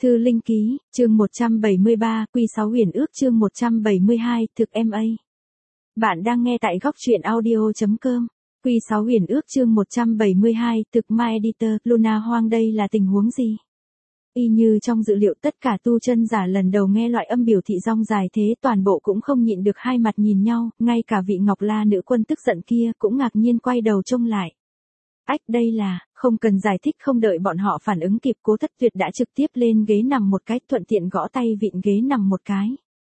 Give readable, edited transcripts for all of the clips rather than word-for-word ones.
Thư Linh Ký, chương 173, Quy 6 Huyền Ước chương 172, thực MA. Bạn đang nghe tại góc truyện audio.com. Quy 6 Huyền Ước chương 172, thực My Editor, Luna Hoang đây là tình huống gì? Y như trong dự liệu tất cả tu chân giả lần đầu nghe loại âm biểu thị rong dài thế toàn bộ cũng không nhịn được hai mặt nhìn nhau, ngay cả vị Ngọc La nữ quân tức giận kia cũng ngạc nhiên quay đầu trông lại. Ách đây là, không cần giải thích không đợi bọn họ phản ứng kịp Cố Thất Tuyệt đã trực tiếp lên ghế nằm một cái thuận tiện gõ tay vịn ghế nằm một cái.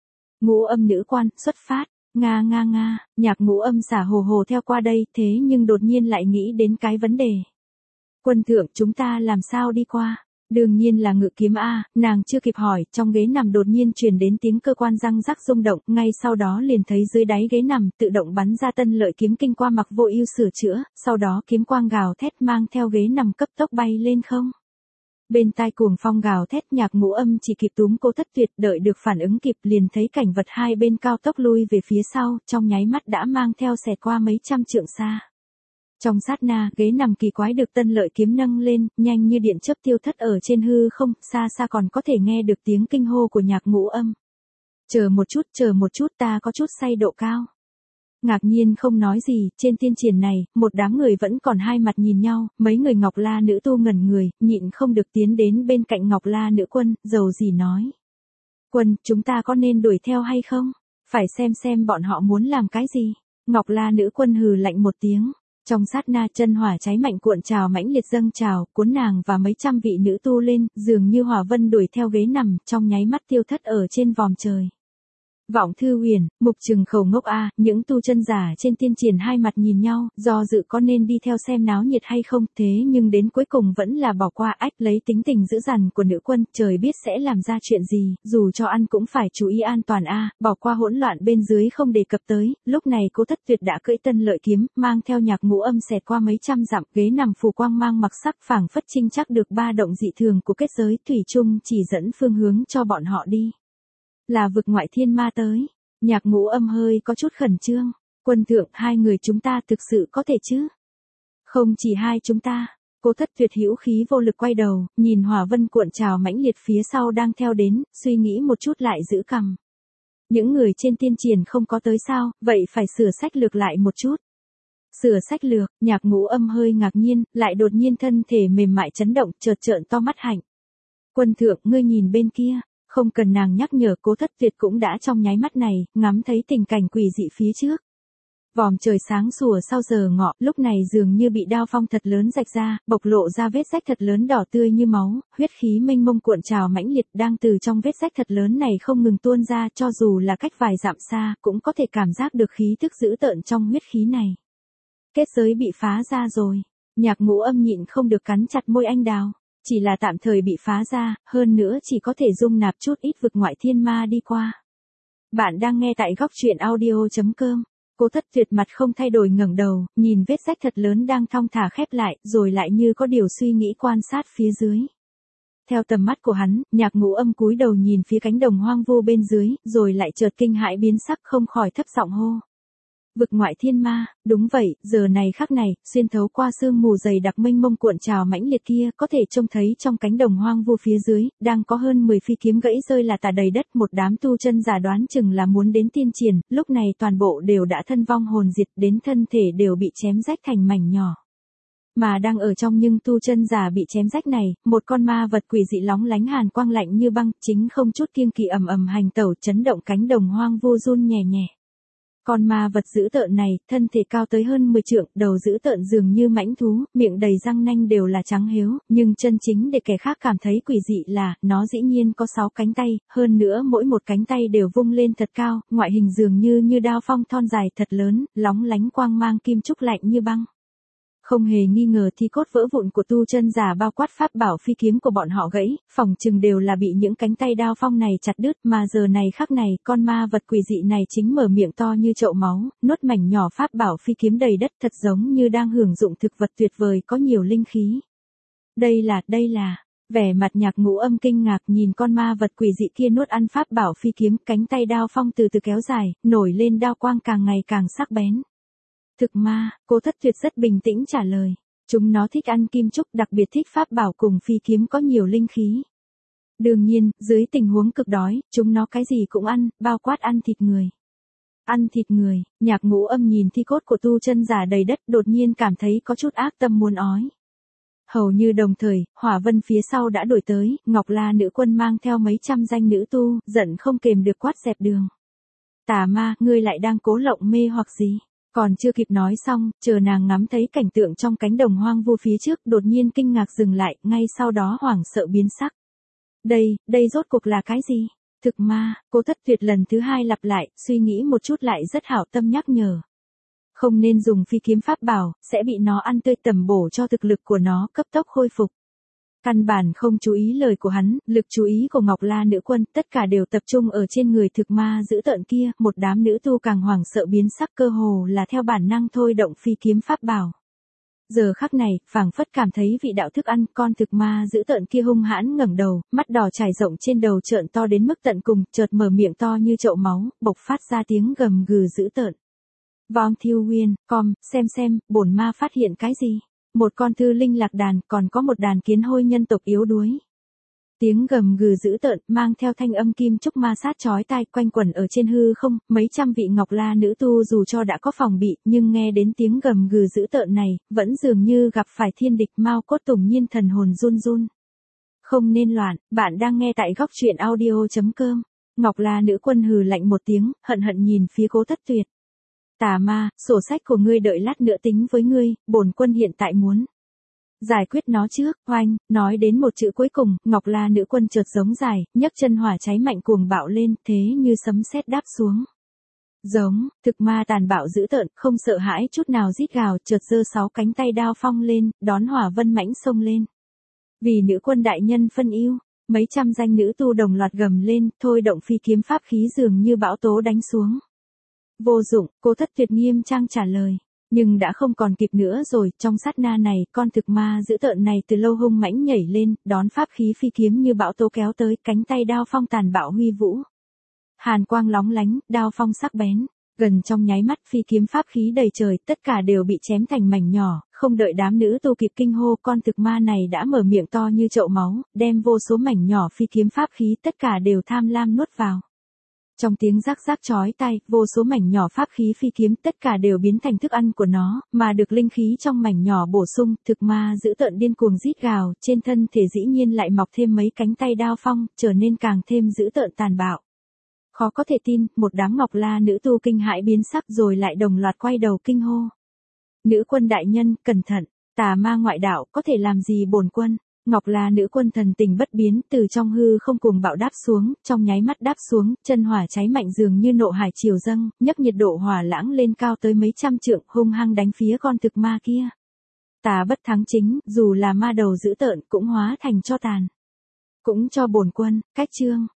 Ngũ âm nữ quan, xuất phát, nga nga nga, nhạc ngũ âm xả hồ hồ theo qua đây thế nhưng đột nhiên lại nghĩ đến cái vấn đề. Quân thượng chúng ta làm sao đi qua? Đương nhiên là ngự kiếm A, nàng chưa kịp hỏi, trong ghế nằm đột nhiên truyền đến tiếng cơ quan răng rắc rung động, ngay sau đó liền thấy dưới đáy ghế nằm tự động bắn ra tân lợi kiếm kinh qua mặc vô ưu sửa chữa, sau đó kiếm quang gào thét mang theo ghế nằm cấp tốc bay lên không. Bên tai cuồng phong gào thét nhạc ngũ âm chỉ kịp túm Cố Thất Tuyệt đợi được phản ứng kịp liền thấy cảnh vật hai bên cao tốc lui về phía sau, trong nháy mắt đã mang theo xẹt qua mấy trăm trượng xa. Trong sát na, ghế nằm kỳ quái được tân lợi kiếm nâng lên, nhanh như điện chớp tiêu thất ở trên hư không, xa xa còn có thể nghe được tiếng kinh hô của nhạc ngũ âm. Chờ một chút ta có chút say độ cao. Ngạc nhiên không nói gì, trên tiên triển này, một đám người vẫn còn hai mặt nhìn nhau, mấy người Ngọc La nữ tu ngẩn người, nhịn không được tiến đến bên cạnh Ngọc La nữ quân, dầu gì nói. Quân, chúng ta có nên đuổi theo hay không? Phải xem bọn họ muốn làm cái gì? Ngọc La nữ quân hừ lạnh một tiếng. Trong sát na chân hỏa cháy mạnh cuộn trào mãnh liệt dâng trào, cuốn nàng và mấy trăm vị nữ tu lên, dường như hỏa vân đuổi theo ghế nằm, trong nháy mắt tiêu thất ở trên vòm trời. Vọng Thư Huyền, Mục Trừng khẩu ngốc a, những tu chân giả trên tiên triển hai mặt nhìn nhau, do dự có nên đi theo xem náo nhiệt hay không, thế nhưng đến cuối cùng vẫn là bỏ qua ách lấy tính tình dữ dằn của nữ quân, trời biết sẽ làm ra chuyện gì, dù cho ăn cũng phải chú ý an toàn a, bỏ qua hỗn loạn bên dưới không đề cập tới, lúc này Cố Thất Tuyệt đã cưỡi tân lợi kiếm, mang theo nhạc ngũ âm xẹt qua mấy trăm dặm, ghế nằm phù quang mang mặc sắc phảng phất trinh chắc được ba động dị thường của kết giới thủy chung chỉ dẫn phương hướng cho bọn họ đi. Là vực ngoại thiên ma tới. Nhạc ngũ âm hơi có chút khẩn trương. Quân thượng, hai người chúng ta thực sự có thể chứ? Không chỉ hai chúng ta. Cố Thất Tuyệt hữu khí vô lực quay đầu, nhìn hỏa vân cuộn trào mãnh liệt phía sau đang theo đến, suy nghĩ một chút lại giữ cằm. Những người trên tiên triển không có tới sao, vậy phải sửa sách lược lại một chút. Sửa sách lược, nhạc ngũ âm hơi ngạc nhiên, lại đột nhiên thân thể mềm mại chấn động, chợt trợn to mắt hạnh. Quân thượng, ngươi nhìn bên kia. Không cần nàng nhắc nhở Cố Thất Tuyệt cũng đã trong nháy mắt này, ngắm thấy tình cảnh quỷ dị phía trước. Vòm trời sáng sủa sau giờ ngọ, lúc này dường như bị đao phong thật lớn rạch ra, bộc lộ ra vết rách thật lớn đỏ tươi như máu, huyết khí mênh mông cuộn trào mãnh liệt đang từ trong vết rách thật lớn này không ngừng tuôn ra cho dù là cách vài dặm xa, cũng có thể cảm giác được khí tức dữ tợn trong huyết khí này. Kết giới bị phá ra rồi, nhạc ngũ âm nhịn không được cắn chặt môi anh đào. Chỉ là tạm thời bị phá ra, hơn nữa chỉ có thể dung nạp chút ít vực ngoại thiên ma đi qua. Bạn đang nghe tại góc truyện audio.com. Cố Thất Tuyệt mặt không thay đổi ngẩng đầu, nhìn vết rách thật lớn đang thong thả khép lại, rồi lại như có điều suy nghĩ quan sát phía dưới. Theo tầm mắt của hắn, nhạc ngũ âm cúi đầu nhìn phía cánh đồng hoang vu bên dưới, rồi lại chợt kinh hãi biến sắc không khỏi thấp giọng hô. Vực ngoại thiên ma, đúng vậy, giờ này khắc này, xuyên thấu qua sương mù dày đặc mênh mông cuộn trào mãnh liệt kia, có thể trông thấy trong cánh đồng hoang vu phía dưới, đang có hơn 10 phi kiếm gãy rơi là tả đầy đất, một đám tu chân giả đoán chừng là muốn đến tiên triển, lúc này toàn bộ đều đã thân vong hồn diệt, đến thân thể đều bị chém rách thành mảnh nhỏ. Mà đang ở trong nhưng tu chân giả bị chém rách này, một con ma vật quỷ dị lóng lánh hàn quang lạnh như băng, chính không chút kiêng kỵ ầm ầm hành tẩu chấn động cánh đồng hoang vu run nhẹ nhẹ. Con ma vật dữ tợn này, thân thể cao tới hơn 10 trượng, đầu dữ tợn dường như mãnh thú, miệng đầy răng nanh đều là trắng hếu, nhưng chân chính để kẻ khác cảm thấy quỷ dị là, nó dĩ nhiên có 6 cánh tay, hơn nữa mỗi một cánh tay đều vung lên thật cao, ngoại hình dường như đao phong thon dài thật lớn, lóng lánh quang mang kim trúc lạnh như băng. Không hề nghi ngờ thì cốt vỡ vụn của tu chân giả bao quát pháp bảo phi kiếm của bọn họ gãy, phỏng chừng đều là bị những cánh tay đao phong này chặt đứt mà giờ này khắc này con ma vật quỷ dị này chính mở miệng to như chậu máu, nuốt mảnh nhỏ pháp bảo phi kiếm đầy đất thật giống như đang hưởng dụng thực vật tuyệt vời có nhiều linh khí. Đây là, vẻ mặt nhạc ngũ âm kinh ngạc nhìn con ma vật quỷ dị kia nuốt ăn pháp bảo phi kiếm, cánh tay đao phong từ từ kéo dài, nổi lên đao quang càng ngày càng sắc bén. Thực ma, Cố Thất Tuyệt rất bình tĩnh trả lời. Chúng nó thích ăn kim trúc đặc biệt thích pháp bảo cùng phi kiếm có nhiều linh khí. Đương nhiên, dưới tình huống cực đói, chúng nó cái gì cũng ăn, bao quát ăn thịt người. Ăn thịt người, Nhạc Ngũ Âm nhìn thi cốt của tu chân giả đầy đất, đột nhiên cảm thấy có chút ác tâm muốn ói. Hầu như đồng thời, Hỏa Vân phía sau đã đuổi tới, Ngọc La nữ quân mang theo mấy trăm danh nữ tu, giận không kềm được quát dẹp đường. Tà ma, ngươi lại đang cố lộng mê hoặc gì? Còn chưa kịp nói xong, chờ nàng ngắm thấy cảnh tượng trong cánh đồng hoang vu phía trước, đột nhiên kinh ngạc dừng lại, ngay sau đó hoảng sợ biến sắc. Đây rốt cuộc là cái gì? Thực ma, Cố Thất Tuyệt lần thứ hai lặp lại, suy nghĩ một chút lại rất hảo tâm nhắc nhở. Không nên dùng phi kiếm pháp bảo, sẽ bị nó ăn tươi tẩm bổ cho thực lực của nó cấp tốc khôi phục. Căn bản không chú ý lời của hắn, lực chú ý của Ngọc La nữ quân, tất cả đều tập trung ở trên người thực ma dữ tợn kia, một đám nữ tu càng hoảng sợ biến sắc cơ hồ là theo bản năng thôi động phi kiếm pháp bảo. Giờ khắc này, phảng phất cảm thấy vị đạo thức ăn, con thực ma dữ tợn kia hung hãn ngẩng đầu, mắt đỏ trải rộng trên đầu trợn to đến mức tận cùng, chợt mở miệng to như chậu máu, bộc phát ra tiếng gầm gừ dữ tợn. Vong Thiêu Nguyên, xem, bổn ma phát hiện cái gì? Một con thư linh lạc đàn, còn có một đàn kiến hôi nhân tộc yếu đuối. Tiếng gầm gừ dữ tợn, mang theo thanh âm kim trúc ma sát chói tai quanh quẩn ở trên hư không, mấy trăm vị Ngọc La nữ tu dù cho đã có phòng bị, nhưng nghe đến tiếng gầm gừ dữ tợn này, vẫn dường như gặp phải thiên địch Mao Cốt Tùng Nhiên thần hồn run run. Không nên loạn, bạn đang nghe tại góc truyện audio.com. Ngọc La nữ quân hừ lạnh một tiếng, hận hận nhìn phía Cố Thất Tuyệt. Tà ma, sổ sách của ngươi đợi lát nữa tính với ngươi, bổn quân hiện tại muốn giải quyết nó trước. Oanh, nói đến một chữ cuối cùng, Ngọc La nữ quân chợt giống dài, nhấc chân hỏa cháy mạnh cuồng bạo lên, thế như sấm sét đáp xuống. Giống, thực ma tàn bạo dữ tợn, không sợ hãi chút nào rít gào, chợt giơ 6 cánh tay đao phong lên, đón Hỏa Vân mãnh xông lên. Vì nữ quân đại nhân phân ưu, mấy trăm danh nữ tu đồng loạt gầm lên, thôi động phi kiếm pháp khí dường như bão tố đánh xuống. Vô dụng, Cố Thất Tuyệt nghiêm trang trả lời. Nhưng đã không còn kịp nữa rồi, trong sát na này, con thực ma dữ tợn này từ lâu hung mãnh nhảy lên, đón pháp khí phi kiếm như bão tố kéo tới, cánh tay đao phong tàn bạo huy vũ. Hàn quang lóng lánh, đao phong sắc bén, gần trong nháy mắt phi kiếm pháp khí đầy trời, tất cả đều bị chém thành mảnh nhỏ, không đợi đám nữ tu kịp kinh hô, con thực ma này đã mở miệng to như chậu máu, đem vô số mảnh nhỏ phi kiếm pháp khí tất cả đều tham lam nuốt vào. Trong tiếng rắc rắc chói tai, vô số mảnh nhỏ pháp khí phi kiếm tất cả đều biến thành thức ăn của nó, mà được linh khí trong mảnh nhỏ bổ sung, thực ma dữ tợn điên cuồng rít gào, trên thân thể dĩ nhiên lại mọc thêm mấy cánh tay đao phong, trở nên càng thêm dữ tợn tàn bạo. Khó có thể tin, một đám Ngọc La nữ tu kinh hãi biến sắc rồi lại đồng loạt quay đầu kinh hô. Nữ quân đại nhân, cẩn thận, tà ma ngoại đạo, có thể làm gì bổn quân? Ngọc La nữ quân thần tình bất biến, từ trong hư không cuồng bạo đáp xuống, trong nháy mắt đáp xuống, chân hỏa cháy mạnh dường như nộ hải triều dâng, nhấc nhiệt độ hỏa lãng lên cao tới mấy trăm trượng, hung hăng đánh phía con thực ma kia. Tà bất thắng chính, dù là ma đầu dữ tợn cũng hóa thành tro tàn. Cũng cho bổn quân, cách chương.